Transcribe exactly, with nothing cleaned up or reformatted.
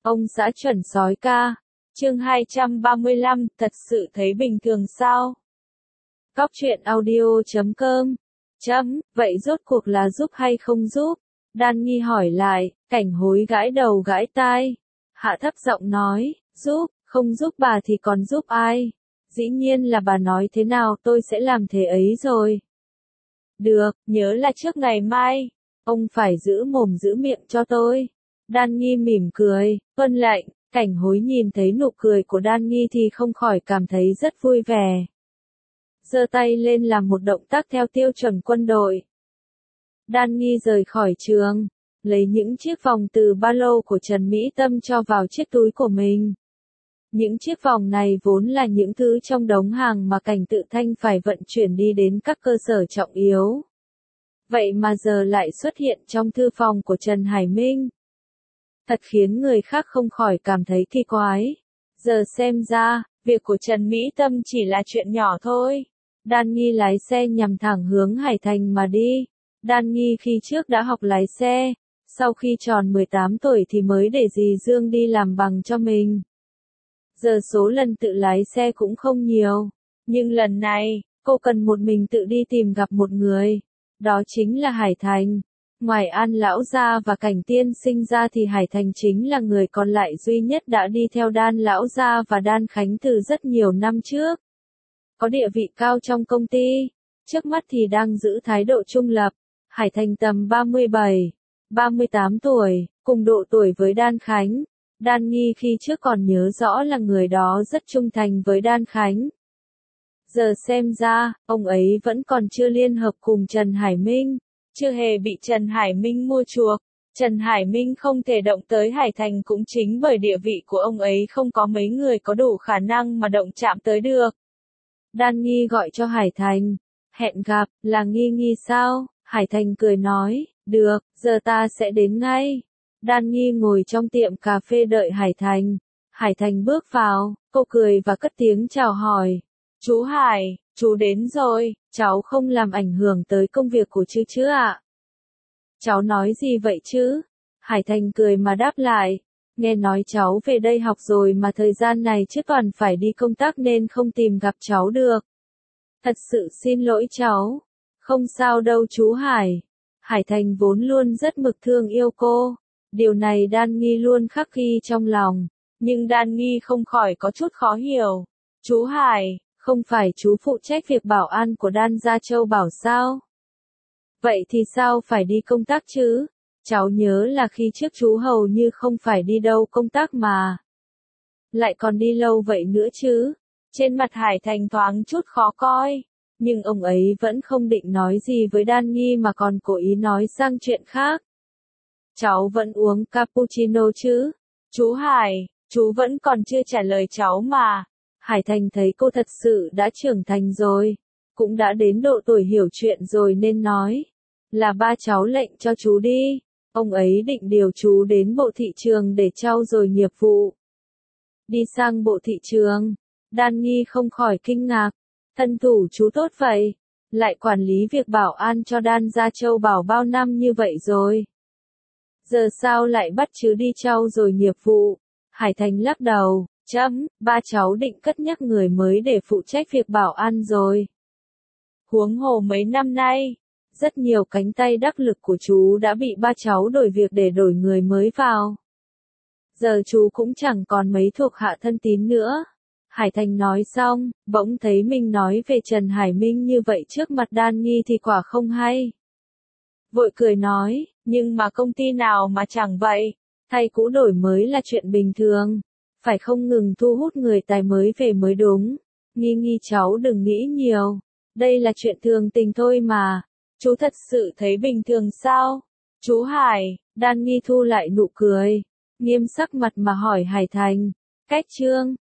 Ông xã chuẩn sói ca. Chương hai trăm ba mươi lăm, thật sự thấy bình thường sao? Cóc truyện audio chấm com. Chấm, vậy rốt cuộc là giúp hay không giúp? Đan Nhi hỏi lại, Cảnh Hối gãi đầu gãi tai. Hạ thấp giọng nói, giúp, không giúp bà thì còn giúp ai? Dĩ nhiên là bà nói thế nào tôi sẽ làm thế ấy rồi. Được, nhớ là trước ngày mai. Ông phải giữ mồm giữ miệng cho tôi. Đan Nhi mỉm cười, tuân lệnh. Cảnh Hối nhìn thấy nụ cười của Đan Nhi thì không khỏi cảm thấy rất vui vẻ. Giơ tay lên làm một động tác theo tiêu chuẩn quân đội. Đan Nhi rời khỏi trường, lấy những chiếc vòng từ ba lô của Trần Mỹ Tâm cho vào chiếc túi của mình. Những chiếc vòng này vốn là những thứ trong đống hàng mà Cảnh Tự Thanh phải vận chuyển đi đến các cơ sở trọng yếu. Vậy mà giờ lại xuất hiện trong thư phòng của Trần Hải Minh. Thật khiến người khác không khỏi cảm thấy kỳ quái. Giờ xem ra, việc của Trần Mỹ Tâm chỉ là chuyện nhỏ thôi. Đan Nhi lái xe nhằm thẳng hướng Hải Thành mà đi. Đan Nhi khi trước đã học lái xe, sau khi tròn mười tám tuổi thì mới để dì Dương đi làm bằng cho mình. Giờ số lần tự lái xe cũng không nhiều, nhưng lần này, cô cần một mình tự đi tìm gặp một người. Đó chính là Hải Thành. Ngoài An Lão gia và Cảnh Tiên Sinh ra thì Hải Thành chính là người còn lại duy nhất đã đi theo Đan Lão gia và Đan Khánh từ rất nhiều năm trước. Có địa vị cao trong công ty, trước mắt thì đang giữ thái độ trung lập. Hải Thành tầm ba mươi bảy, ba mươi tám tuổi, cùng độ tuổi với Đan Khánh. Đan Nhi khi trước còn nhớ rõ là người đó rất trung thành với Đan Khánh. Giờ xem ra, ông ấy vẫn còn chưa liên hợp cùng Trần Hải Minh, chưa hề bị Trần Hải Minh mua chuộc. Trần Hải Minh không thể động tới Hải Thành cũng chính bởi địa vị của ông ấy không có mấy người có đủ khả năng mà động chạm tới được. Đan Nhi gọi cho Hải Thành, hẹn gặp, là Nghi Nghi sao? Hải Thành cười nói, được, giờ ta sẽ đến ngay. Đan Nhi ngồi trong tiệm cà phê đợi Hải Thành. Hải Thành bước vào, cô cười và cất tiếng chào hỏi. Chú Hải, chú đến rồi, cháu không làm ảnh hưởng tới công việc của chú chứ ạ? Cháu nói gì vậy chứ? Hải Thành cười mà đáp lại. Nghe nói cháu về đây học rồi mà thời gian này chứ toàn phải đi công tác nên không tìm gặp cháu được. Thật sự xin lỗi cháu. Không sao đâu chú Hải. Hải Thành vốn luôn rất mực thương yêu cô. Điều này Đan Nhi luôn khắc ghi trong lòng. Nhưng Đan Nhi không khỏi có chút khó hiểu. Chú Hải, không phải chú phụ trách việc bảo an của Đan Gia Châu Bảo sao? Vậy thì sao phải đi công tác chứ? Cháu nhớ là khi trước chú hầu như không phải đi đâu công tác mà. Lại còn đi lâu vậy nữa chứ? Trên mặt Hải Thành thoáng chút khó coi. Nhưng ông ấy vẫn không định nói gì với Đan Nhi mà còn cố ý nói sang chuyện khác. Cháu vẫn uống cappuccino chứ? Chú Hải, chú vẫn còn chưa trả lời cháu mà. Hải Thành thấy cô thật sự đã trưởng thành rồi, cũng đã đến độ tuổi hiểu chuyện rồi nên nói. Là ba cháu lệnh cho chú đi. Ông ấy định điều chú đến bộ thị trường để trau dồi nghiệp vụ. Đi sang bộ thị trường, Đan Nhi không khỏi kinh ngạc. Thân thủ chú tốt vậy, lại quản lý việc bảo an cho Đan Gia Châu Bảo bao năm như vậy rồi. Giờ sao lại bắt chứ đi trau dồi nghiệp vụ? Hải Thành lắc đầu, chấm, ba cháu định cất nhắc người mới để phụ trách việc bảo an rồi. Huống hồ mấy năm nay, rất nhiều cánh tay đắc lực của chú đã bị ba cháu đổi việc để đổi người mới vào. Giờ chú cũng chẳng còn mấy thuộc hạ thân tín nữa. Hải Thành nói xong, bỗng thấy mình nói về Trần Hải Minh như vậy trước mặt Đan Nhi thì quả không hay. Vội cười nói, nhưng mà công ty nào mà chẳng vậy, thay cũ đổi mới là chuyện bình thường, phải không ngừng thu hút người tài mới về mới đúng. Nghi Nghi cháu đừng nghĩ nhiều, đây là chuyện thường tình thôi mà. Chú thật sự thấy bình thường sao? Chú Hải, Đan Nhi thu lại nụ cười, nghiêm sắc mặt mà hỏi Hải Thành, cách chương,